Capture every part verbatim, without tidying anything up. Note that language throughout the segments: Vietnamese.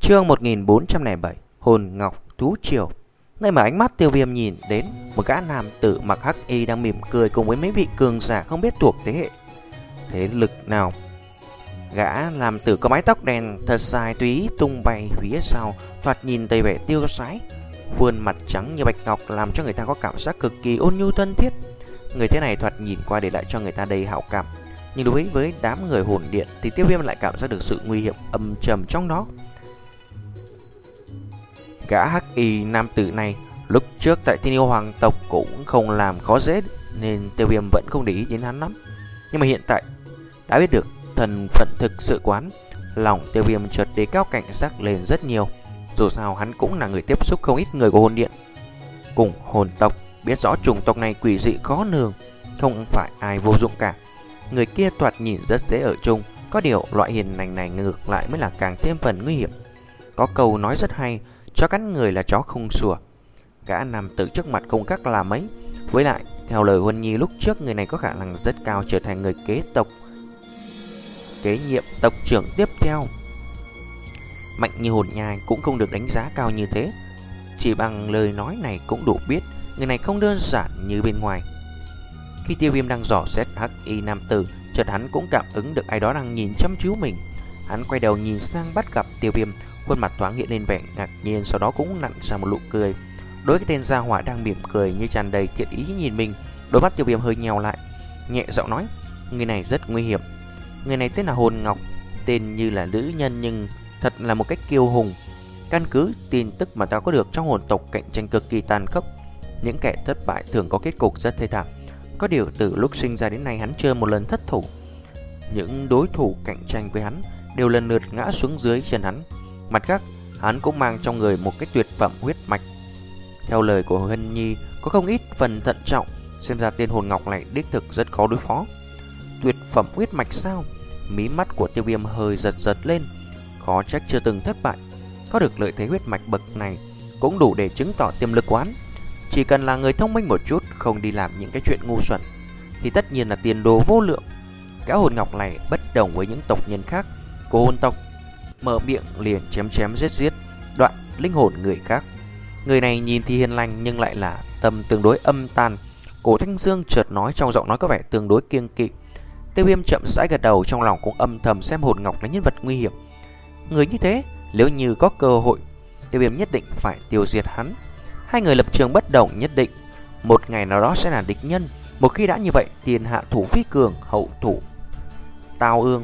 Chương một nghìn bốn trăm lẻ bảy Hồn Ngọc Thú Triều. Nơi mà ánh mắt Tiêu Viêm nhìn đến một gã nam tử mặc hắc y đang mỉm cười cùng với mấy vị cường giả không biết thuộc thế hệ thế lực nào. Gã nam tử có mái tóc đen thật dài tùy ý tung bay phía sau, thoạt nhìn đầy vẻ tiêu sái, khuôn mặt trắng như bạch ngọc làm cho người ta có cảm giác cực kỳ ôn nhu thân thiết. Người thế này thoạt nhìn qua để lại cho người ta đầy hảo cảm, nhưng đối với đám người hồn điện thì Tiêu Viêm lại cảm giác được sự nguy hiểm âm trầm trong đó. Gã hắc y nam tử này lúc trước tại Thiên Yêu Hoàng tộc cũng không làm khó dễ, nên Tiêu Viêm vẫn không để ý đến hắn lắm. Nhưng mà hiện tại đã biết được thân phận thực sự quán, lòng Tiêu Viêm chợt đề cao cảnh giác lên rất nhiều. Dù sao hắn cũng là người tiếp xúc không ít người của hồn điện cùng hồn tộc, biết rõ chủng tộc này quỷ dị khó lường, không phải ai vô dụng cả. Người kia thoạt nhìn rất dễ ở chung, có điều loại hiền lành này ngược lại mới là càng thêm phần nguy hiểm. Có câu nói rất hay, chó cắn người là chó không sủa. Gã nam tử trước mặt không khác là mấy. Với lại, theo lời Huân Nhi lúc trước, người này có khả năng rất cao trở thành người kế tộc kế nhiệm tộc trưởng tiếp theo. Mạnh như hồn nhai cũng không được đánh giá cao như thế. Chỉ bằng lời nói này cũng đủ biết người này không đơn giản như bên ngoài. Khi Tiêu Viêm đang dò xét hắc y nam tử, chợt hắn cũng cảm ứng được ai đó đang nhìn chăm chú mình. Hắn quay đầu nhìn sang bắt gặp Tiêu Viêm, khuôn mặt thoáng hiện lên vẻ ngạc nhiên, sau đó cũng nặn ra một nụ cười. Đối với cái tên gia hỏa đang mỉm cười như tràn đầy thiện ý nhìn mình, đôi mắt Tiêu Viêm hơi nheo lại, nhẹ giọng nói: người này rất nguy hiểm. Người này tên là Hồn Ngọc, tên như là nữ nhân nhưng thật là một cách kiêu hùng. Căn cứ tin tức mà ta có được, trong hồn tộc cạnh tranh cực kỳ tàn khốc, những kẻ thất bại thường có kết cục rất thê thảm. Có điều từ lúc sinh ra đến nay hắn chưa một lần thất thủ. Những đối thủ cạnh tranh với hắn đều lần lượt ngã xuống dưới chân hắn. Mặt khác, hắn cũng mang trong người một cái tuyệt phẩm huyết mạch. Theo lời của Hân Nhi, có không ít phần thận trọng, xem ra tên Hồn Ngọc này đích thực rất khó đối phó. Tuyệt phẩm huyết mạch sao? Mí mắt của Tiêu Viêm hơi giật giật lên. Khó trách chưa từng thất bại. Có được lợi thế huyết mạch bậc này cũng đủ để chứng tỏ tiềm lực của hắn. Chỉ cần là người thông minh một chút, không đi làm những cái chuyện ngu xuẩn, thì tất nhiên là tiền đồ vô lượng. Gã Hồn Ngọc này bất đồng với những tộc nhân khác của hồn tộc, mở miệng liền chém chém giết giết, đoạn linh hồn người khác. Người này nhìn thì hiền lành nhưng lại là tâm tương đối âm tàn. Cổ Thanh Dương chợt nói, trong giọng nói có vẻ tương đối kiêng kỵ. Tiêu Viêm chậm rãi gật đầu, trong lòng cũng âm thầm xem Hồn Ngọc là nhân vật nguy hiểm. Người như thế, nếu như có cơ hội, Tiêu Viêm nhất định phải tiêu diệt hắn. Hai người lập trường bất đồng, nhất định một ngày nào đó sẽ là địch nhân. Một khi đã như vậy, tiền hạ thủ phi cường, hậu thủ tao ương.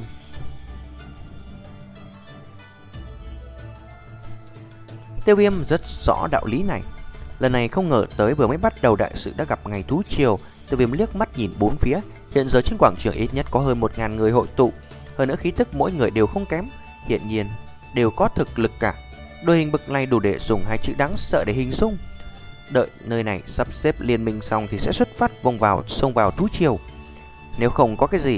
Tiêu Viêm rất rõ đạo lý này. Lần này không ngờ tới vừa mới bắt đầu đại sự đã gặp ngày thú triều. Tiêu Viêm liếc mắt nhìn bốn phía. Hiện giờ trên quảng trường ít nhất có hơn một ngàn người hội tụ. Hơn nữa khí tức mỗi người đều không kém, hiển nhiên đều có thực lực cả. Đôi hình bực này đủ để dùng hai chữ đáng sợ để hình dung. Đợi nơi này sắp xếp liên minh xong thì sẽ xuất phát vòng vào xông vào thú triều. Nếu không có cái gì,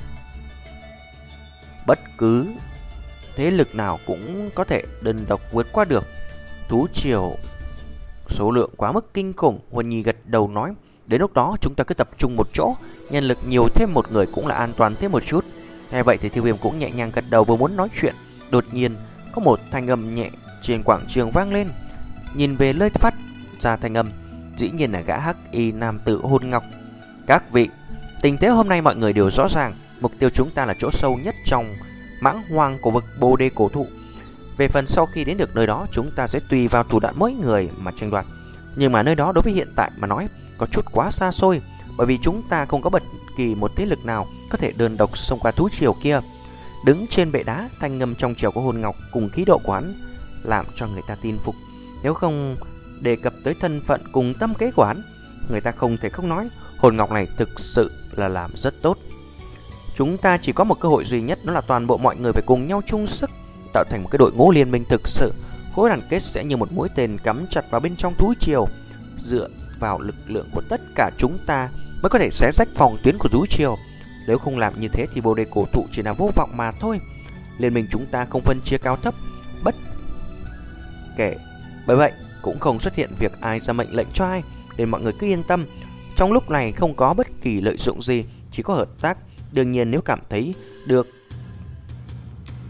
bất cứ thế lực nào cũng có thể đơn độc vượt qua được. Thú triều số lượng quá mức kinh khủng. Huân Nhi gật đầu nói: đến lúc đó chúng ta cứ tập trung một chỗ, nhân lực nhiều thêm một người cũng là an toàn thêm một chút. Nghe vậy thì Tiêu Viêm cũng nhẹ nhàng gật đầu, vừa muốn nói chuyện, đột nhiên có một thanh âm nhẹ trên quảng trường vang lên. Nhìn về nơi phát ra thanh âm, dĩ nhiên là gã hắc y nam tử Hồn Ngọc. Các vị, tình thế hôm nay mọi người đều rõ ràng, mục tiêu chúng ta là chỗ sâu nhất trong mãng hoang của vực Bồ Đề cổ thụ. Về phần sau khi đến được nơi đó, chúng ta sẽ tùy vào thủ đoạn mỗi người mà tranh đoạt. Nhưng mà nơi đó đối với hiện tại mà nói có chút quá xa xôi, bởi vì chúng ta không có bất kỳ một thế lực nào có thể đơn độc xông qua thú triều kia. Đứng trên bệ đá, thanh ngâm trong trẻo của Hồn Ngọc cùng khí độ của hắn làm cho người ta tin phục. Nếu không đề cập tới thân phận cùng tâm kế của hắn, người ta không thể không nói Hồn Ngọc này thực sự là làm rất tốt. Chúng ta chỉ có một cơ hội duy nhất, đó là toàn bộ mọi người phải cùng nhau chung sức, tạo thành một cái đội ngũ liên minh thực sự. Khối đoàn kết sẽ như một mũi tên cắm chặt vào bên trong thú triều. Dựa vào lực lượng của tất cả chúng ta mới có thể xé rách phòng tuyến của thú triều. Nếu không làm như thế thì Bồ Đề cổ thụ chỉ là vô vọng mà thôi. Liên minh chúng ta không phân chia cao thấp, bất kể, bởi vậy cũng không xuất hiện việc ai ra mệnh lệnh cho ai, nên mọi người cứ yên tâm. Trong lúc này không có bất kỳ lợi dụng gì, chỉ có hợp tác. Đương nhiên nếu cảm thấy được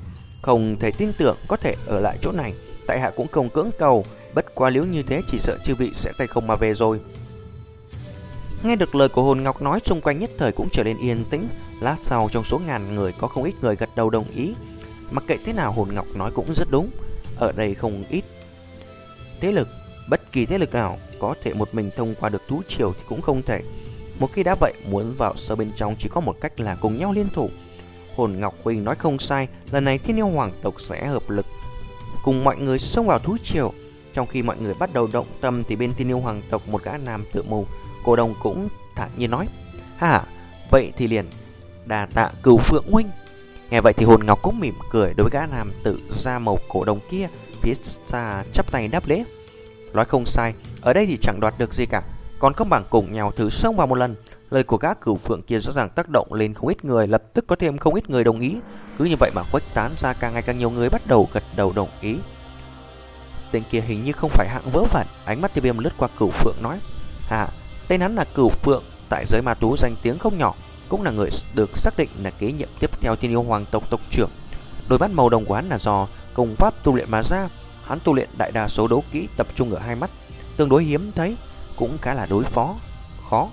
không thể tin tưởng có thể ở lại chỗ này. Tại hạ cũng không cưỡng cầu, bất quá nếu như thế chỉ sợ chư vị sẽ tay không mà về rồi. Nghe được lời của Hồn Ngọc nói, xung quanh nhất thời cũng trở nên yên tĩnh. Lát sau trong số ngàn người có không ít người gật đầu đồng ý. Mặc kệ thế nào Hồn Ngọc nói cũng rất đúng. Ở đây không ít thế lực, bất kỳ thế lực nào có thể một mình thông qua được thú triều thì cũng không thể. Một khi đã vậy, muốn vào sâu bên trong chỉ có một cách là cùng nhau liên thủ. Hồn Ngọc Huynh nói không sai, lần này Thiên Yêu Hoàng tộc sẽ hợp lực cùng mọi người xông vào thú triều. Trong khi mọi người bắt đầu động tâm thì bên Thiên Yêu Hoàng tộc một gã nam tự mù Cổ Đồng cũng thản nhiên nói: "Ha, vậy thì liền đà tạ Cửu Phượng huynh." Nghe vậy thì Hồn Ngọc cũng mỉm cười đối với gã nam tự da màu Cổ Đồng kia, phía xa chắp tay đáp lễ. Nói không sai, ở đây thì chẳng đoạt được gì cả, còn không bằng cùng nhau thử xông vào một lần. Lời của gã Cửu Phượng kia rõ ràng tác động lên không ít người, lập tức có thêm không ít người đồng ý. Cứ như vậy mà khuếch tán ra, càng ngày càng nhiều người bắt đầu gật đầu đồng ý. Tên kia hình như không phải hạng vớ vẩn. Ánh mắt Tiêu Viêm lướt qua Cửu Phượng nói: "À, tên hắn là Cửu Phượng, tại giới ma tú danh tiếng không nhỏ, cũng là người được xác định là kế nhiệm tiếp theo Thiên Yêu Hoàng tộc tộc trưởng. Đôi mắt màu đồng của hắn là do công pháp tu luyện mà ra. Hắn tu luyện đại đa số đấu kỹ tập trung ở hai mắt, tương đối hiếm thấy, cũng khá là đối phó khó."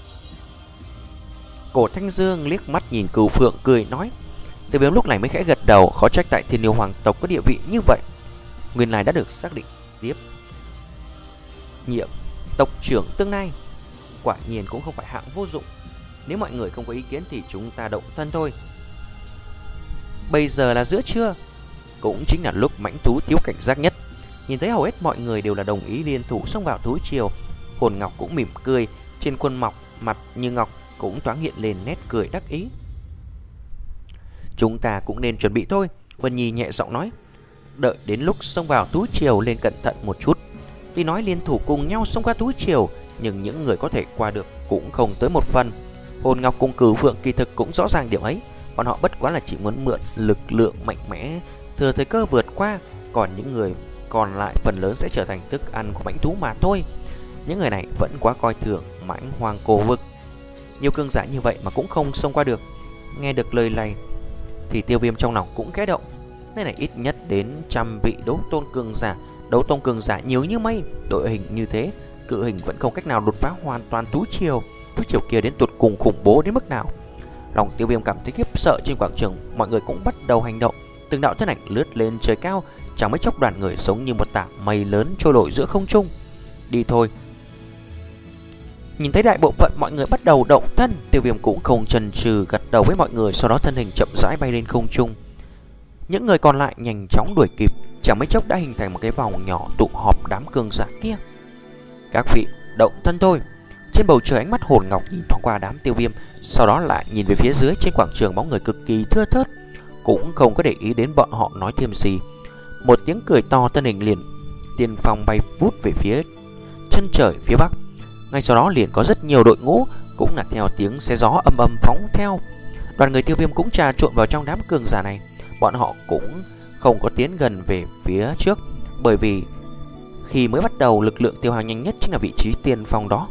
Cổ Thanh Dương liếc mắt nhìn Cửu Phượng cười nói. Tiêu Viêm lúc này mới khẽ gật đầu, khó trách tại Thiên Yêu Hoàng tộc có địa vị như vậy. Nguyên lai đã được xác định tiếp nhiệm tộc trưởng tương lai, quả nhiên cũng không phải hạng vô dụng. Nếu mọi người không có ý kiến thì chúng ta động thân thôi. Bây giờ là giữa trưa, cũng chính là lúc mãnh thú thiếu cảnh giác nhất. Nhìn thấy hầu hết mọi người đều là đồng ý liên thủ xông vào thú triều, Hồn Ngọc cũng mỉm cười, trên khuôn mọc mặt như ngọc cũng thoáng hiện lên nét cười đắc ý. Chúng ta cũng nên chuẩn bị thôi, Vân Nhi nhẹ giọng nói. Đợi đến lúc xông vào thú triều lên cẩn thận một chút. Tuy nói liên thủ cùng nhau xông qua thú triều, nhưng những người có thể qua được cũng không tới một phần. Hồn Ngọc cùng Cửu Phượng kỳ thực cũng rõ ràng điểm ấy. Bọn họ bất quá là chỉ muốn mượn lực lượng mạnh mẽ, thừa thời cơ vượt qua. Còn những người còn lại phần lớn sẽ trở thành thức ăn của mãnh thú mà thôi. Những người này vẫn quá coi thường mãnh hoàng cổ vực. Nhiều cường giả như vậy mà cũng không xông qua được. Nghe được lời này thì Tiêu Viêm trong lòng cũng khẽ động. Nơi này ít nhất đến trăm vị đấu tôn cường giả, đấu tôn cường giả nhiều như mây. Đội hình như thế, cự hình vẫn không cách nào đột phá hoàn toàn thú triều. Thú triều kia đến tụt cùng khủng bố đến mức nào. Lòng Tiêu Viêm cảm thấy khiếp sợ. Trên quảng trường mọi người cũng bắt đầu hành động. Từng đạo thân ảnh lướt lên trời cao, chẳng mấy chốc đoàn người giống như một tảng mây lớn trôi nổi giữa không trung. Đi thôi. Nhìn thấy đại bộ phận mọi người bắt đầu động thân, Tiêu Viêm cũng không chần chừ gật đầu với mọi người, sau đó thân hình chậm rãi bay lên không trung. Những người còn lại nhanh chóng đuổi kịp, chẳng mấy chốc đã hình thành một cái vòng nhỏ tụ họp đám cường giả kia. Các vị động thân thôi. Trên bầu trời ánh mắt Hồn Ngọc nhìn thoáng qua đám Tiêu Viêm, sau đó lại nhìn về phía dưới. Trên quảng trường bóng người cực kỳ thưa thớt, cũng không có để ý đến bọn họ nói thêm gì. Một tiếng cười to, thân hình liền tiên phong bay vút về phía chân trời phía bắc. Ngay sau đó liền có rất nhiều đội ngũ cũng là theo tiếng xé gió âm âm phóng theo. Đoàn người Tiêu Viêm cũng trà trộn vào trong đám cường giả này. Bọn họ cũng không có tiến gần về phía trước, bởi vì khi mới bắt đầu lực lượng tiêu hao nhanh nhất chính là vị trí tiên phong đó.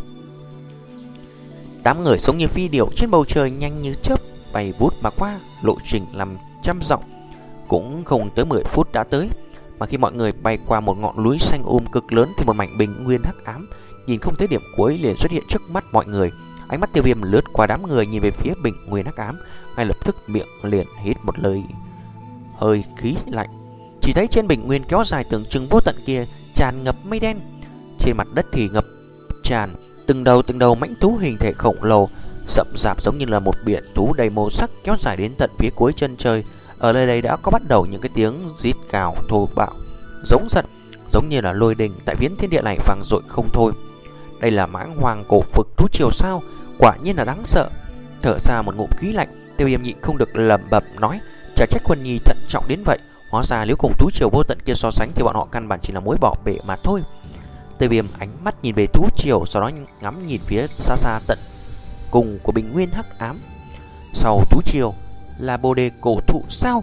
Tám người giống như phi điểu trên bầu trời nhanh như chớp bay vút mà qua. Lộ trình làm trăm dặm cũng không tới mười phút đã tới. Mà khi mọi người bay qua một ngọn núi xanh um cực lớn thì một mảnh bình nguyên hắc ám nhìn không thấy điểm cuối liền xuất hiện trước mắt mọi người. Ánh mắt Tiêu Viêm lướt qua đám người nhìn về phía bình nguyên hắc ám, ngay lập tức miệng liền hít một lời hơi khí lạnh. Chỉ thấy trên bình nguyên kéo dài tưởng chừng vô tận kia tràn ngập mây đen, trên mặt đất thì ngập tràn từng đầu từng đầu mãnh thú hình thể khổng lồ, rậm rạp giống như là một biển thú đầy màu sắc kéo dài đến tận phía cuối chân trời. Ở nơi đây đã có bắt đầu những cái tiếng rít gào thô bạo, giống giận, giống như là lôi đình tại viễn thiên địa này vang dội không thôi. Đây là mãng hoàng cổ vực thú triều sao? Quả nhiên là đáng sợ. Thở ra một ngụm khí lạnh, Tiêu Viêm nhịn không được lẩm bẩm nói: chả trách Huân Nhi thận trọng đến vậy. Hóa ra nếu cùng thú triều vô tận kia so sánh thì bọn họ căn bản chỉ là mối bỏ bể mà thôi. Tiêu Viêm ánh mắt nhìn về thú triều, sau đó ngắm nhìn phía xa xa tận cùng của bình nguyên hắc ám. Sau thú triều là bồ đề cổ thụ sao?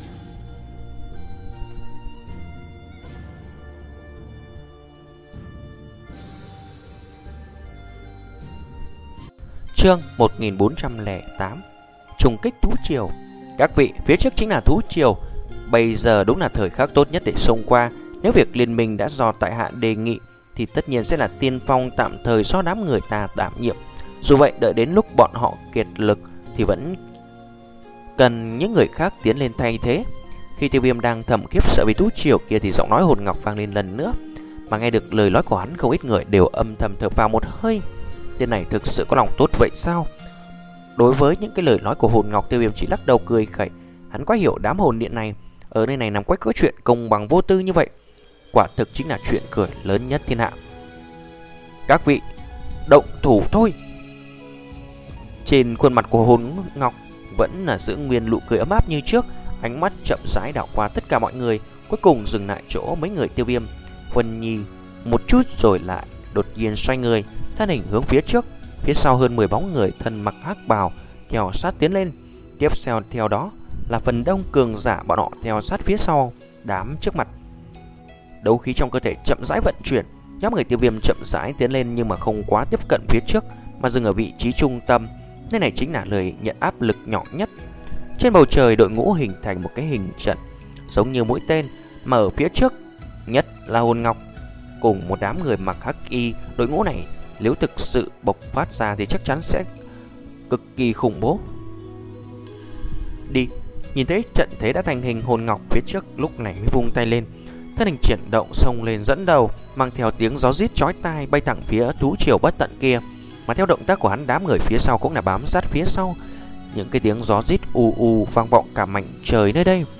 Chương một bốn không tám. Trùng kích thú triều. Các vị, phía trước chính là thú triều. Bây giờ đúng là thời khắc tốt nhất để xông qua. Nếu việc liên minh đã do tại hạ đề nghị thì tất nhiên sẽ là tiên phong tạm thời do đám người ta đảm nhiệm. Dù vậy đợi đến lúc bọn họ kiệt lực thì vẫn cần những người khác tiến lên thay thế. Khi Tiêu Viêm đang thầm khiếp sợ vì thú triều kia thì giọng nói hồn ngọc vang lên lần nữa. Mà nghe được lời nói của hắn, không ít người đều âm thầm thở phào một hơi. Tên này thực sự có lòng tốt vậy sao? Đối với những cái lời nói của hồn ngọc, Tiêu Viêm chỉ lắc đầu cười khẩy. Hắn quá hiểu đám hồn điện này ở nơi này nằm quách cỡ chuyện công bằng vô tư như vậy, quả thực chính là chuyện cười lớn nhất thiên hạ. Các vị, động thủ thôi. Trên khuôn mặt của hồn ngọc vẫn là giữ nguyên nụ cười ấm áp như trước, ánh mắt chậm rãi đảo qua tất cả mọi người, cuối cùng dừng lại chỗ mấy người Tiêu Viêm. Huân Nhi một chút rồi lại đột nhiên xoay người, thân hình hướng phía trước. Phía sau hơn mười bóng người thân mặc hắc bào theo sát tiến lên. Tiếp theo theo đó là phần đông cường giả bọn họ theo sát phía sau đám trước mặt. Đấu khí trong cơ thể chậm rãi vận chuyển, nhóm người Tiêu Viêm chậm rãi tiến lên nhưng mà không quá tiếp cận phía trước, mà dừng ở vị trí trung tâm. Nơi này chính là lời nhận áp lực nhỏ nhất. Trên bầu trời đội ngũ hình thành một cái hình trận giống như mũi tên, mà ở phía trước nhất là hồn ngọc cùng một đám người mặc hắc y. Đội ngũ này nếu thực sự bộc phát ra thì chắc chắn sẽ cực kỳ khủng bố. Đi. Nhìn thấy trận thế đã thành hình, hồn ngọc phía trước lúc này mới vung tay lên, thân hình chuyển động xông lên dẫn đầu, mang theo tiếng gió rít chói tai bay thẳng phía thú triều bất tận kia. Mà theo động tác của hắn, đám người phía sau cũng là bám sát phía sau. Những cái tiếng gió rít ù ù vang vọng cả mảnh trời nơi đây.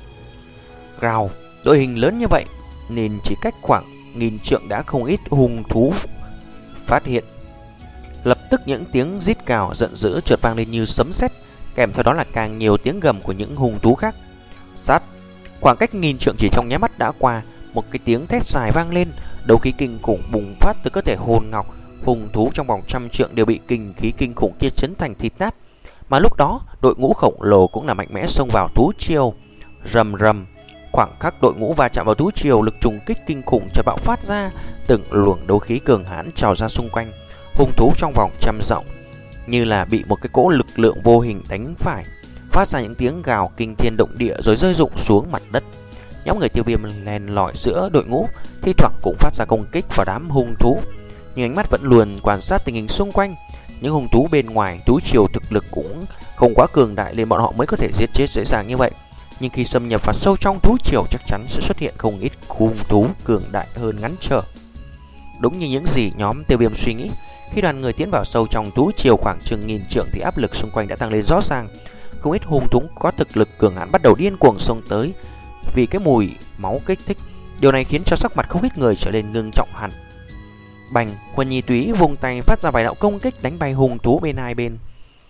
Rào, đội hình lớn như vậy nên chỉ cách khoảng nghìn trượng đã không ít hung thú phát hiện. Lập tức những tiếng rít cào giận dữ chợt vang lên như sấm sét, kèm theo đó là càng nhiều tiếng gầm của những hung thú khác. Sát, khoảng cách nghìn trượng chỉ trong nháy mắt đã qua, một cái tiếng thét dài vang lên, đấu khí kinh khủng bùng phát từ cơ thể hồn ngọc. Hung thú trong vòng trăm trượng đều bị kinh khí kinh khủng kia chấn thành thịt nát. Mà lúc đó đội ngũ khổng lồ cũng là mạnh mẽ xông vào thú triều. Rầm rầm, khoảng khắc đội ngũ va chạm vào thú triều, lực trùng kích kinh khủng chợt bạo phát ra, từng luồng đấu khí cường hãn trào ra xung quanh. Hung thú trong vòng trăm dặm như là bị một cái cỗ lực lượng vô hình đánh phải, phát ra những tiếng gào kinh thiên động địa rồi rơi rụng xuống mặt đất. Nhóm người Tiêu Viêm len lỏi giữa đội ngũ, thi thoảng cũng phát ra công kích vào đám hung thú, nhưng ánh mắt vẫn luôn quan sát tình hình xung quanh. Những hung thú bên ngoài thú triều thực lực cũng không quá cường đại nên bọn họ mới có thể giết chết dễ dàng như vậy. Nhưng khi xâm nhập vào sâu trong thú triều, chắc chắn sẽ xuất hiện không ít hung thú cường đại hơn ngắn trở. Đúng như những gì nhóm Tiêu Viêm suy nghĩ, khi đoàn người tiến vào sâu trong thú triều khoảng chừng nghìn trượng thì áp lực xung quanh đã tăng lên rõ ràng. Không ít hung thú có thực lực cường hãn bắt đầu điên cuồng xông tới vì cái mùi máu kích thích. Điều này khiến cho sắc mặt không ít người trở nên ngưng trọng hẳn. Bành, Huân Nhi túy vùng tay phát ra vài đạo công kích đánh bay hung thú bên hai bên.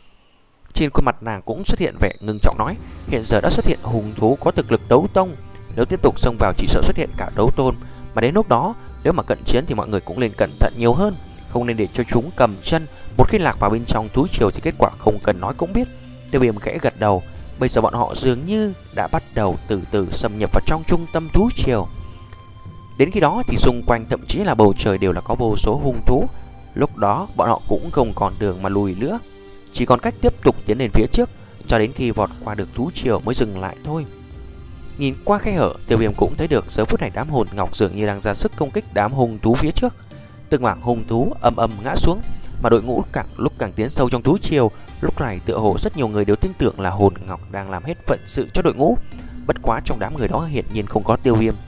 Trên khuôn mặt nàng cũng xuất hiện vẻ ngưng trọng nói, hiện giờ đã xuất hiện hung thú có thực lực đấu tông, nếu tiếp tục xông vào chỉ sợ xuất hiện cả đấu tôn, mà đến lúc đó nếu mà cận chiến thì mọi người cũng nên cẩn thận nhiều hơn, không nên để cho chúng cầm chân. Một khi lạc vào bên trong thú triều thì kết quả không cần nói cũng biết. Tiêu Viêm khẽ gật đầu, bây giờ bọn họ dường như đã bắt đầu từ từ xâm nhập vào trong trung tâm thú triều. Đến khi đó thì xung quanh thậm chí là bầu trời đều là có vô số hung thú. Lúc đó bọn họ cũng không còn đường mà lùi nữa, chỉ còn cách tiếp tục tiến lên phía trước cho đến khi vọt qua được thú triều mới dừng lại thôi. Nhìn qua khe hở, Tiêu Viêm cũng thấy được giờ phút này đám hồn ngọc dường như đang ra sức công kích đám hung thú phía trước. Từng mảng hung thú ầm ầm ngã xuống, mà đội ngũ càng lúc càng tiến sâu trong thú triều. Lúc này tựa hồ rất nhiều người đều tin tưởng là hồn ngọc đang làm hết phận sự cho đội ngũ. Bất quá trong đám người đó hiển nhiên không có Tiêu Viêm.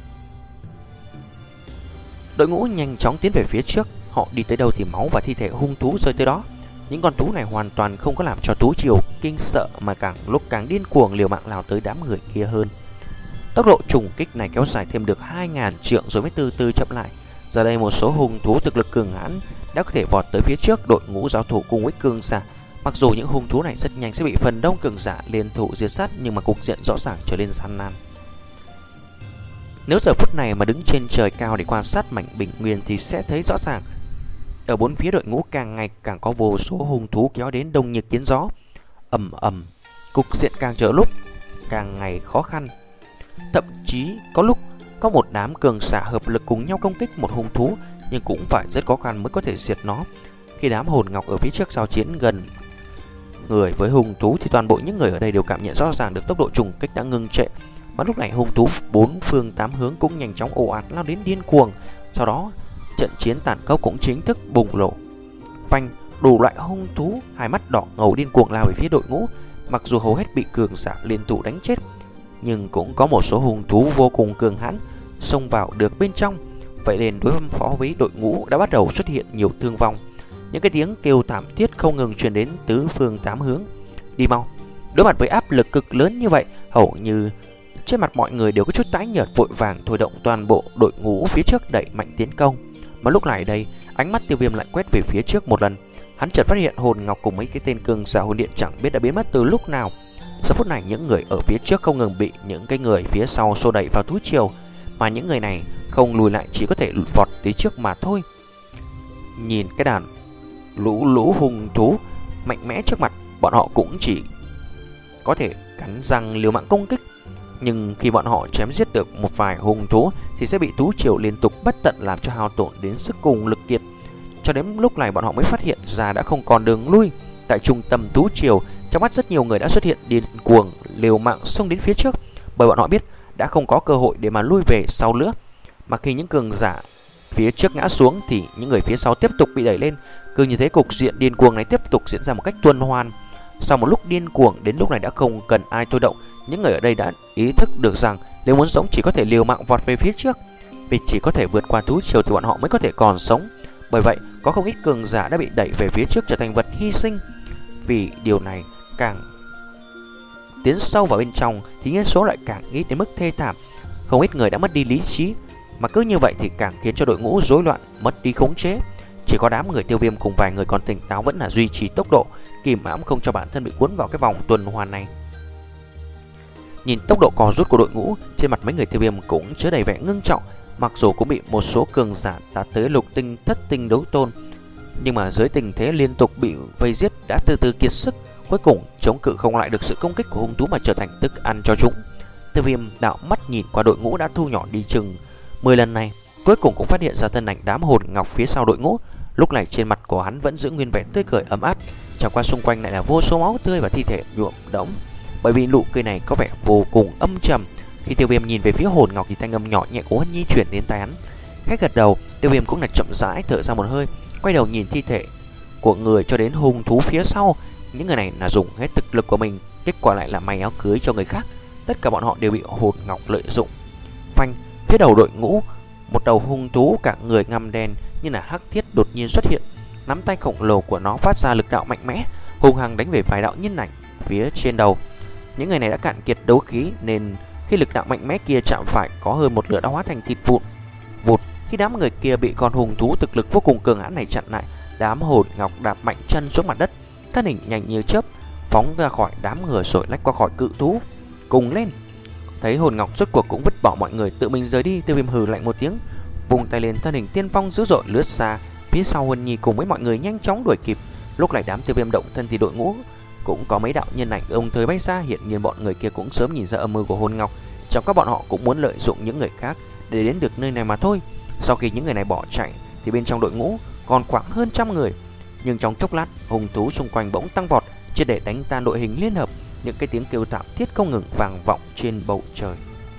Đội ngũ nhanh chóng tiến về phía trước, họ đi tới đâu thì máu và thi thể hung thú rơi tới đó. Những con thú này hoàn toàn không có làm cho thú triều kinh sợ, mà càng lúc càng điên cuồng liều mạng lao tới đám người kia hơn. Tốc độ trùng kích này kéo dài thêm được hai nghìn trượng rồi mới từ từ chậm lại. Giờ đây một số hung thú thực lực cường hãn đã có thể vọt tới phía trước đội ngũ giao thủ cùng với cường giả. Mặc dù những hung thú này rất nhanh sẽ bị phần đông cường giả liên thủ diệt sát, nhưng mà cục diện rõ ràng trở nên gian nan. Nếu giờ phút này mà đứng trên trời cao để quan sát mảnh bình nguyên thì sẽ thấy rõ ràng ở bốn phía đội ngũ càng ngày càng có vô số hung thú kéo đến đông như kiến gió. Ầm ầm, cục diện càng trở lúc càng ngày khó khăn. Thậm chí có lúc có một đám cường giả hợp lực cùng nhau công kích một hung thú, nhưng cũng phải rất khó khăn mới có thể diệt nó. Khi đám hồn ngọc ở phía trước giao chiến gần người với hung thú thì toàn bộ những người ở đây đều cảm nhận rõ ràng được tốc độ trùng kích đã ngưng trệ. Mà lúc này hung thú bốn phương tám hướng cũng nhanh chóng ồ ạt lao đến điên cuồng. Sau đó trận chiến tàn khốc cũng chính thức bùng nổ. Phanh, đủ loại hung thú hai mắt đỏ ngầu điên cuồng lao về phía đội ngũ. Mặc dù hầu hết bị cường giả liên thủ đánh chết, nhưng cũng có một số hung thú vô cùng cường hãn xông vào được bên trong. Vậy nên đối phó với đội ngũ đã bắt đầu xuất hiện nhiều thương vong. Những cái tiếng kêu thảm thiết không ngừng truyền đến tứ phương tám hướng. Đi mau. Đối mặt với áp lực cực lớn như vậy, hầu như trên mặt mọi người đều có chút tái nhợt, vội vàng thôi động toàn bộ đội ngũ phía trước đẩy mạnh tiến công. Mà lúc này đây, ánh mắt Tiêu Viêm lại quét về phía trước một lần. Hắn chợt phát hiện hồn ngọc cùng mấy cái tên cường giả hồn điện chẳng biết đã biến mất từ lúc nào. Giờ phút này những người ở phía trước không ngừng bị những cái người phía sau xô đẩy vào túi chiều, mà những người này không lùi lại chỉ có thể vọt tới trước mà thôi. Nhìn cái đàn lũ lũ hung thú mạnh mẽ trước mặt, bọn họ cũng chỉ có thể cắn răng liều mạng công kích. Nhưng khi bọn họ chém giết được một vài hung thú thì sẽ bị thú triều liên tục bất tận làm cho hao tổn đến sức cùng lực kiệt. Cho đến lúc này bọn họ mới phát hiện ra đã không còn đường lui. Tại trung tâm thú triều, trong mắt rất nhiều người đã xuất hiện điên cuồng liều mạng xông đến phía trước, bởi bọn họ biết đã không có cơ hội để mà lui về sau nữa. Mà khi những cường giả phía trước ngã xuống thì những người phía sau tiếp tục bị đẩy lên. Cứ như thế cục diện điên cuồng này tiếp tục diễn ra một cách tuần hoàn. Sau một lúc điên cuồng, đến lúc này đã không cần ai thôi động, những người ở đây đã ý thức được rằng nếu muốn sống chỉ có thể liều mạng vọt về phía trước, vì chỉ có thể vượt qua thú triều thì bọn họ mới có thể còn sống. Bởi vậy có không ít cường giả đã bị đẩy về phía trước trở thành vật hy sinh. Vì điều này càng tiến sâu vào bên trong thì nhân số lại càng ít đến mức thê thảm. Không ít người đã mất đi lý trí, mà cứ như vậy thì càng khiến cho đội ngũ rối loạn, mất đi khống chế. Chỉ có đám người Tiêu Viêm cùng vài người còn tỉnh táo vẫn là duy trì tốc độ, kìm hãm không cho bản thân bị cuốn vào cái vòng tuần hoàn này. Nhìn tốc độ co rút của đội ngũ, trên mặt mấy người Tiêu Viêm cũng chứa đầy vẻ ngưng trọng. Mặc dù cũng bị một số cường giả đạt tới lục tinh thất tinh đấu tôn, nhưng mà dưới tình thế liên tục bị vây giết đã từ từ kiệt sức, cuối cùng chống cự không lại được sự công kích của hung thú mà trở thành thức ăn cho chúng. Tiêu Viêm đạo mắt nhìn qua đội ngũ đã thu nhỏ đi chừng mười lần này, cuối cùng cũng phát hiện ra thân ảnh đám hồn ngọc phía sau đội ngũ. Lúc này trên mặt của hắn vẫn giữ nguyên vẻ tươi cười ấm áp, chẳng qua xung quanh lại là vô số máu tươi và thi thể nhuộm đẫm. Bởi vì nụ cười này có vẻ vô cùng âm trầm. Khi Tiêu Viêm nhìn về phía hồn ngọc thì thanh âm nhỏ nhẹ của Hân Nhi chuyển đến tai hắn. Khách gật đầu, Tiêu Viêm cũng là chậm rãi thở ra một hơi, quay đầu nhìn thi thể của người cho đến hung thú phía sau. Những người này là dùng hết thực lực của mình, kết quả lại là may áo cưới cho người khác. Tất cả bọn họ đều bị hồn ngọc lợi dụng. Phanh, phía đầu đội ngũ, một đầu hung thú cả người ngăm đen như là hắc thiết đột nhiên xuất hiện. Nắm tay khổng lồ của nó phát ra lực đạo mạnh mẽ, hung hăng đánh về vài đạo nhân ảnh phía trên đầu. Những người này đã cạn kiệt đấu khí nên khi lực đạo mạnh mẽ kia chạm phải, có hơn một nửa đã hóa thành thịt vụn. Vụt, khi đám người kia bị con hung thú thực lực vô cùng cường hãn này chặn lại, đám hồn ngọc đạp mạnh chân xuống mặt đất, thân hình nhanh như chớp phóng ra khỏi đám người rồi lách qua khỏi cự thú. Cùng lên. Thấy hồn ngọc rốt cuộc cũng vứt bỏ mọi người tự mình rời đi, Tiêu Viêm hừ lạnh một tiếng, vùng tay lên, thân hình tiên phong dữ dội lướt xa phía sau Huân Nhi cùng với mọi người nhanh chóng đuổi kịp. Lúc này đám Tiêu Viêm động thân thì đội ngũ cũng có mấy đạo nhân ảnh đồng thời bay xa. Hiện nhiên bọn người kia cũng sớm nhìn ra âm mưu của hồn ngọc, trong các bọn họ cũng muốn lợi dụng những người khác để đến được nơi này mà thôi. Sau khi những người này bỏ chạy thì bên trong đội ngũ còn khoảng hơn trăm người, nhưng trong chốc lát hung thú xung quanh bỗng tăng vọt, triệt để đánh tan đội hình liên hợp. Những cái tiếng kêu thảm thiết không ngừng vang vọng trên bầu trời.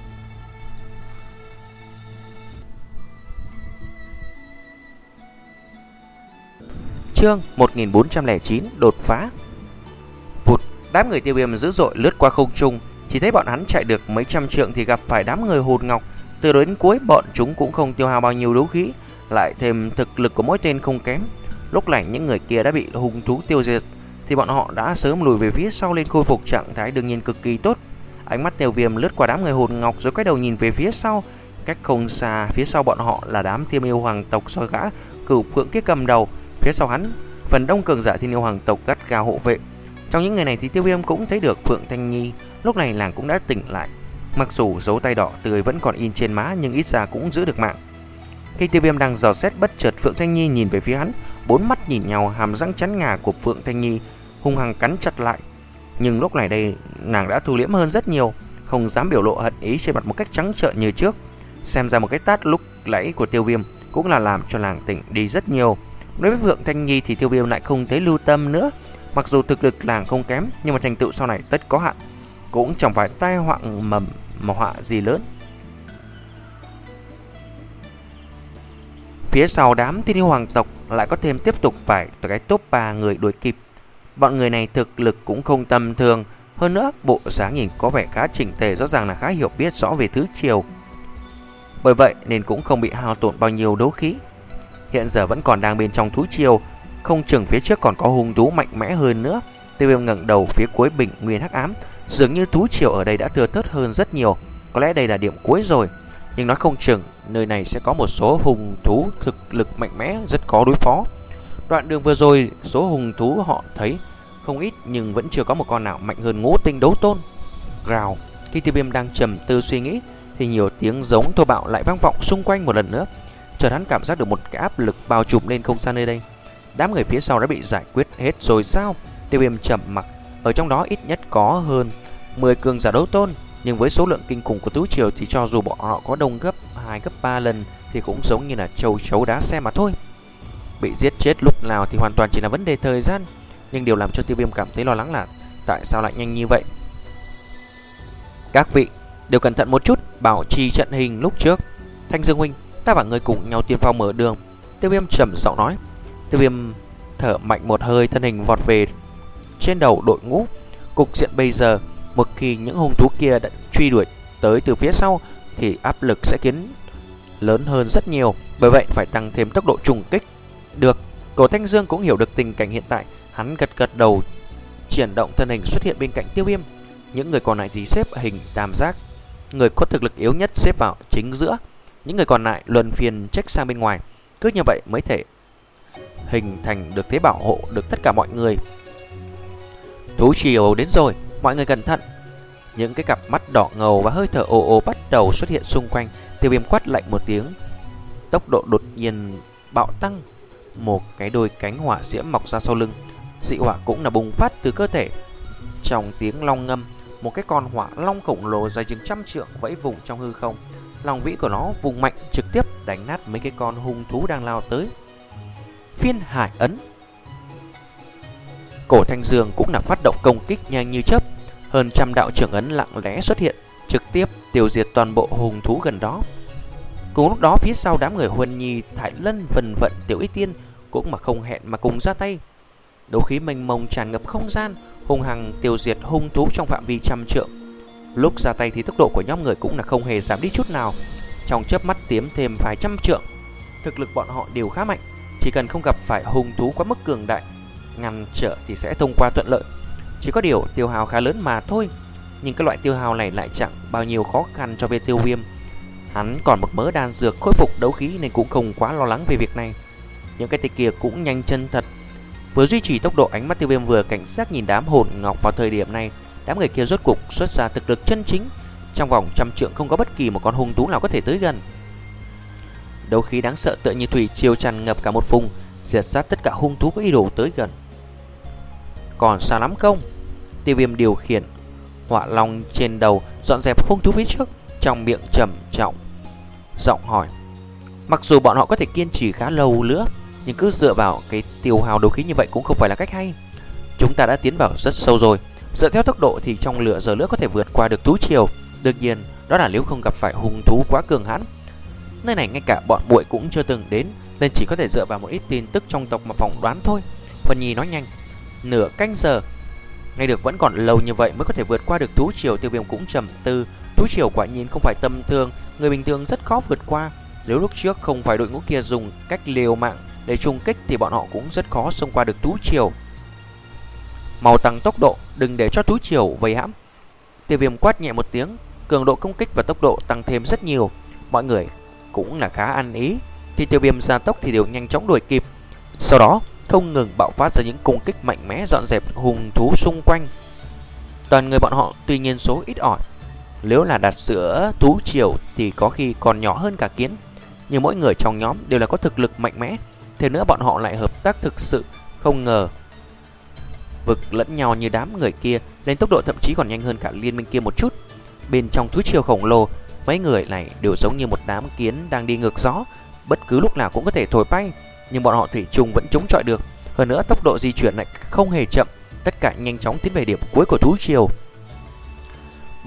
Chương một nghìn bốn trăm lẻ chín đột phá. Vụt, đám người Tiêu Viêm dữ dội lướt qua không trung, chỉ thấy bọn hắn chạy được mấy trăm trượng thì gặp phải đám người hồn ngọc. Từ đầu đến cuối bọn chúng cũng không tiêu hao bao nhiêu đấu khí, lại thêm thực lực của mỗi tên không kém. Lúc này những người kia đã bị hung thú tiêu diệt thì bọn họ đã sớm lùi về phía sau lên khôi phục trạng thái đương nhiên cực kỳ tốt. Ánh mắt Tiêu Viêm lướt qua đám người hồn ngọc rồi quay đầu nhìn về phía sau. Cách không xa, phía sau bọn họ là đám Thiên Yêu hoàng tộc do gã Cửu Phượng kia cầm đầu. Phía sau hắn, phần đông cường giả Thiên Yêu hoàng tộc gắt gao hộ vệ. Trong những người này thì Tiêu Viêm cũng thấy được Phượng Thanh Nhi. Lúc này nàng cũng đã tỉnh lại, mặc dù dấu tay đỏ tươi vẫn còn in trên má nhưng ít ra cũng giữ được mạng. Khi Tiêu Viêm đang dò xét, bất chợt Phượng Thanh Nhi nhìn về phía hắn, bốn mắt nhìn nhau, hàm răng chắn ngà của Phượng Thanh Nhi hung hăng cắn chặt lại. Nhưng lúc này đây nàng đã thu liễm hơn rất nhiều, không dám biểu lộ hận ý trên mặt một cách trắng trợn như trước. Xem ra một cái tát lúc nãy của Tiêu Viêm cũng là làm cho nàng tỉnh đi rất nhiều. Đối với Phượng Thanh Nhi thì Tiêu Viêm lại không thấy lưu tâm nữa. Mặc dù thực lực nàng không kém nhưng mà thành tựu sau này tất có hạn, cũng chẳng phải tai họa mầm mà họa gì lớn. Phía sau đám thiên yêu hoàng tộc lại có thêm tiếp tục vài cái top ba người đuổi kịp. Bọn người này thực lực cũng không tầm thường, hơn nữa bộ dáng nhìn có vẻ khá chỉnh tề, rõ ràng là khá hiểu biết rõ về tứ triều. Bởi vậy nên cũng không bị hao tổn bao nhiêu đấu khí. Hiện giờ vẫn còn đang bên trong thú triều, không chừng phía trước còn có hung thú mạnh mẽ hơn nữa. Tiêu Viêm ngẩng đầu phía cuối bình nguyên hắc ám, dường như thú triều ở đây đã thưa thớt hơn rất nhiều. Có lẽ đây là điểm cuối rồi, nhưng nói không chừng nơi này sẽ có một số hung thú thực lực mạnh mẽ rất khó đối phó. Đoạn đường vừa rồi số hung thú họ thấy không ít, nhưng vẫn chưa có một con nào mạnh hơn ngũ tinh đấu tôn. Gào. Khi Tiêu Viêm đang trầm tư suy nghĩ thì nhiều tiếng giống thô bạo lại vang vọng xung quanh một lần nữa. Chợt hắn cảm giác được một cái áp lực bao trùm lên không gian nơi đây. Đám người phía sau đã bị giải quyết hết rồi sao? Tiêu Viêm trầm mặc. Ở trong đó ít nhất có hơn mười cường giả đấu tôn, nhưng với số lượng kinh khủng của tứ triều thì cho dù bọn họ có đông gấp hai gấp ba lần thì cũng giống như là châu chấu đá xe mà thôi. Bị giết chết lúc nào thì hoàn toàn chỉ là vấn đề thời gian. Nhưng điều làm cho Tiêu Viêm cảm thấy lo lắng là tại sao lại nhanh như vậy. Các vị đều cẩn thận một chút, bảo trì trận hình lúc trước. Thanh Dương huynh, ta và người cùng nhau tiên phong mở đường. Tiêu Viêm trầm giọng nói. Tiêu Viêm thở mạnh một hơi, thân hình vọt về trên đầu đội ngũ. Cục diện bây giờ, một khi những hung thú kia đã truy đuổi tới từ phía sau thì áp lực sẽ khiến lớn hơn rất nhiều. Bởi vậy phải tăng thêm tốc độ trùng kích. Được. Cổ Thanh Dương cũng hiểu được tình cảnh hiện tại. Hắn gật gật đầu, chuyển động thân hình xuất hiện bên cạnh Tiêu Viêm. Những người còn lại thì xếp hình tam giác, người có thực lực yếu nhất xếp vào chính giữa, những người còn lại luân phiên trách sang bên ngoài. Cứ như vậy mới thể hình thành được thế bảo hộ được tất cả mọi người. Thú triều đến rồi, mọi người cẩn thận. Những cái cặp mắt đỏ ngầu và hơi thở ồ ồ bắt đầu xuất hiện xung quanh. Tiêu Viêm quát lạnh một tiếng, tốc độ đột nhiên bạo tăng. Một cái đôi cánh hỏa diễm mọc ra sau lưng, dị hỏa cũng là bùng phát từ cơ thể. Trong tiếng long ngâm, một cái con hỏa long khổng lồ dài chừng trăm trượng vẫy vùng trong hư không. Lòng vĩ của nó vùng mạnh trực tiếp đánh nát mấy cái con hung thú đang lao tới. Phiên hải ấn. Cổ Thanh Dương cũng là phát động công kích nhanh như chớp. Hơn trăm đạo trưởng ấn lặng lẽ xuất hiện, trực tiếp tiêu diệt toàn bộ hung thú gần đó. Cùng lúc đó phía sau đám người Huân Nhi, Thái Lân, Vân Vận, Tiểu Y Tiên cũng mà không hẹn mà cùng ra tay. Đấu khí mênh mông tràn ngập không gian, hung hăng tiêu diệt hung thú trong phạm vi trăm trượng. Lúc ra tay thì tốc độ của nhóm người cũng là không hề giảm đi chút nào. Trong chớp mắt tiến thêm vài trăm trượng. Thực lực bọn họ đều khá mạnh, chỉ cần không gặp phải hung thú quá mức cường đại, ngăn trở thì sẽ thông qua thuận lợi. Chỉ có điều tiêu hao khá lớn mà thôi. Nhưng cái loại tiêu hao này lại chẳng bao nhiêu khó khăn cho Tiêu Viêm. Hắn còn một mớ đan dược khôi phục đấu khí nên cũng không quá lo lắng về việc này. Những cái tay kia cũng nhanh chân thật. Vừa duy trì tốc độ, ánh mắt Tiêu Viêm vừa cảnh giác nhìn đám hồn ngọc. Vào thời điểm này, đám người kia rốt cục xuất ra thực lực chân chính. Trong vòng trăm trượng không có bất kỳ một con hung thú nào có thể tới gần. Đấu khí đáng sợ tựa như thủy triều tràn ngập cả một vùng, diệt sát tất cả hung thú có ý đồ tới gần. Còn xa lắm không? Tiêu Viêm điều khiển hỏa long trên đầu dọn dẹp hung thú phía trước, trong miệng trầm trọng giọng hỏi. Mặc dù bọn họ có thể kiên trì khá lâu nữa, nhưng cứ dựa vào cái tiêu hao đấu khí như vậy cũng không phải là cách hay. Chúng ta đã tiến vào rất sâu rồi, dựa theo tốc độ thì trong lửa giờ nữa có thể vượt qua được thú triều. Đương nhiên đó là nếu không gặp phải hung thú quá cường hãn. Nơi này ngay cả bọn bụi cũng chưa từng đến, nên chỉ có thể dựa vào một ít tin tức trong tộc mà phỏng đoán thôi. Vân Nhi nói nhanh. Nửa canh giờ. Ngay được vẫn còn lâu như vậy mới có thể vượt qua được thú triều. Tiêu Viêm cũng trầm tư. Thú triều quả nhiên không phải tầm thường, người bình thường rất khó vượt qua. Nếu lúc trước không phải đội ngũ kia dùng cách liều mạng để trùng kích thì bọn họ cũng rất khó xông qua được thú triều. Mau tăng tốc độ, đừng để cho thú triều vây hãm. Tiêu Viêm quát nhẹ một tiếng, cường độ công kích và tốc độ tăng thêm rất nhiều. Mọi người cũng là khá ăn ý. Khi Tiêu Viêm gia tốc thì đều nhanh chóng đuổi kịp. Sau đó không ngừng bạo phát ra những công kích mạnh mẽ dọn dẹp hung thú xung quanh. Toàn người bọn họ tuy nhiên số ít ỏi, nếu là đặt giữa thú triều thì có khi còn nhỏ hơn cả kiến. Nhưng mỗi người trong nhóm đều là có thực lực mạnh mẽ, thế nữa bọn họ lại hợp tác thực sự. Không ngờ vực lẫn nhau như đám người kia, lên tốc độ thậm chí còn nhanh hơn cả liên minh kia một chút. Bên trong thú triều khổng lồ, mấy người này đều giống như một đám kiến đang đi ngược gió, bất cứ lúc nào cũng có thể thổi bay. Nhưng bọn họ thủy chung vẫn chống chọi được. Hơn nữa tốc độ di chuyển lại không hề chậm, tất cả nhanh chóng tiến về điểm cuối của thú triều. Bành,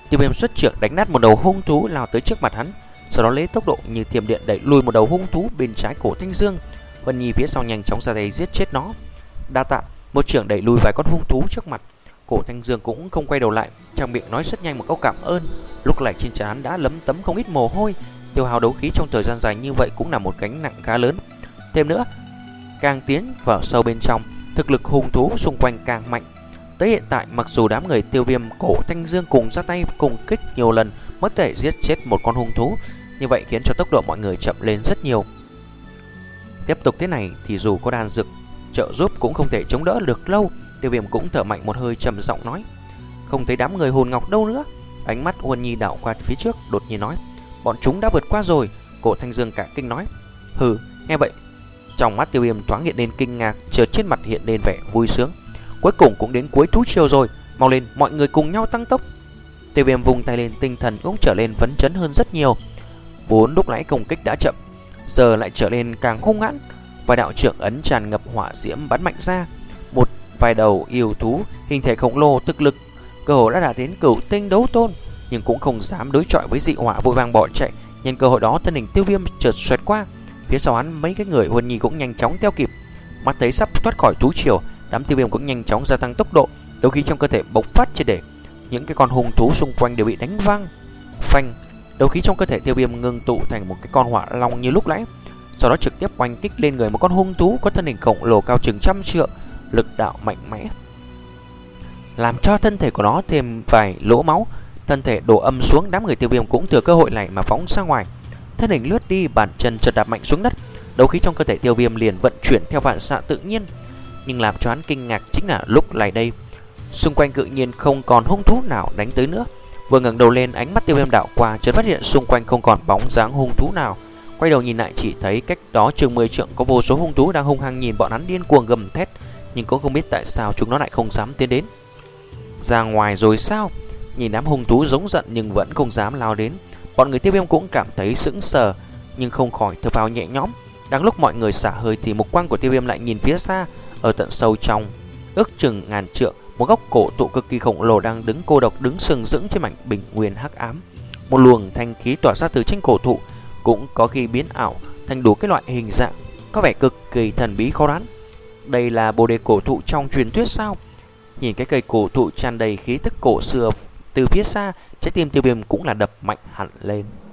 Tiêu Viêm xuất trưởng đánh nát một đầu hung thú lao tới trước mặt hắn, sau đó lấy tốc độ như thiểm điện đẩy lùi một đầu hung thú bên trái cổ Thanh Dương. Huân Nhi phía sau nhanh chóng ra tay giết chết nó. Đa tạ, một trưởng đẩy lùi vài con hung thú trước mặt. Cổ Thanh Dương cũng không quay đầu lại, trong miệng nói rất nhanh một câu cảm ơn. Lúc này trên trán đã lấm tấm không ít mồ hôi. Tiêu hao đấu khí trong thời gian dài như vậy cũng là một gánh nặng khá lớn. Thêm nữa, càng tiến vào sâu bên trong, thực lực hung thú xung quanh càng mạnh. Tới hiện tại, mặc dù đám người Tiêu Viêm, Cổ Thanh Dương cùng ra tay cùng kích nhiều lần mới có thể giết chết một con hung thú, như vậy khiến cho tốc độ mọi người chậm lên rất nhiều. Tiếp tục thế này thì dù có đan dược trợ giúp cũng không thể chống đỡ được lâu. Tiêu Viêm cũng thở mạnh một hơi, trầm giọng nói: không thấy đám người hồn ngọc đâu nữa. Ánh mắt Huân Nhi đảo qua phía trước, đột nhiên nói: bọn chúng đã vượt qua rồi. Cổ Thanh Dương cả kinh nói: hừ. Nghe vậy, trong mắt Tiêu Viêm thoáng hiện lên kinh ngạc, chợt trên mặt hiện lên vẻ vui sướng. Cuối cùng cũng đến cuối thú chiều rồi, mau lên, mọi người cùng nhau tăng tốc. Tiêu Viêm vùng tay lên, tinh thần cũng trở lên phấn chấn hơn rất nhiều. Vốn lúc nãy công kích đã chậm, giờ lại trở lên càng hung hãn. Vài đạo trưởng ấn tràn ngập hỏa diễm bắn mạnh ra. Một vài đầu yêu thú hình thể khổng lồ, thực lực cơ hồ đã đạt đến cửu tinh đấu tôn, nhưng cũng không dám đối chọi với dị hỏa, vội vàng bỏ chạy. Nhân cơ hội đó, thân hình Tiêu Viêm chợt xoẹt qua, phía sau hắn mấy cái người Huân Nhi cũng nhanh chóng theo kịp. Mắt thấy sắp thoát khỏi thú triều, đám Tiêu Viêm cũng nhanh chóng gia tăng tốc độ, đấu khí trong cơ thể bộc phát triệt để. Những cái con hung thú xung quanh đều bị đánh văng phanh. Đấu khí trong cơ thể Tiêu Viêm ngưng tụ thành một cái con hỏa long như lúc nãy, sau đó trực tiếp oanh kích lên người một con hung thú có thân hình khổng lồ cao chừng trăm trượng, lực đạo mạnh mẽ làm cho thân thể của nó thêm vài lỗ máu. Thân thể đổ âm xuống, đám người Tiêu Viêm cũng thừa cơ hội này mà phóng ra ngoài. Thân hình lướt đi, bàn chân chợt đạp mạnh xuống đất. Đấu khí trong cơ thể Tiêu Viêm liền vận chuyển theo phản xạ tự nhiên. Nhưng làm cho hắn kinh ngạc chính là lúc này đây, xung quanh tự nhiên không còn hung thú nào đánh tới nữa. Vừa ngẩng đầu lên, ánh mắt Tiêu Viêm đảo qua, chợt phát hiện xung quanh không còn bóng dáng hung thú nào. Quay đầu nhìn lại, chỉ thấy cách đó chừng mười trượng có vô số hung thú đang hung hăng nhìn bọn hắn điên cuồng gầm thét, nhưng cũng không biết tại sao chúng nó lại không dám tiến đến. Ra ngoài rồi sao? Nhìn đám hung thú giống giận nhưng vẫn không dám lao đến, bọn người Tiêu Viêm cũng cảm thấy sững sờ, nhưng không khỏi thở phào nhẹ nhõm. Đang lúc mọi người xả hơi thì mục quang của Tiêu Viêm lại nhìn phía xa, ở tận sâu trong ước chừng ngàn trượng, một góc cổ thụ cực kỳ khổng lồ đang đứng cô độc, đứng sừng sững trên mảnh bình nguyên hắc ám. Một luồng thanh khí tỏa ra từ trên cổ thụ, cũng có khi biến ảo thành đủ cái loại hình dạng, có vẻ cực kỳ thần bí khó đoán. Đây là bồ đề cổ thụ trong truyền thuyết sao? Nhìn cái cây cổ thụ tràn đầy khí tức cổ xưa từ phía xa, trái tim Tiêu Viêm cũng là đập mạnh hẳn lên.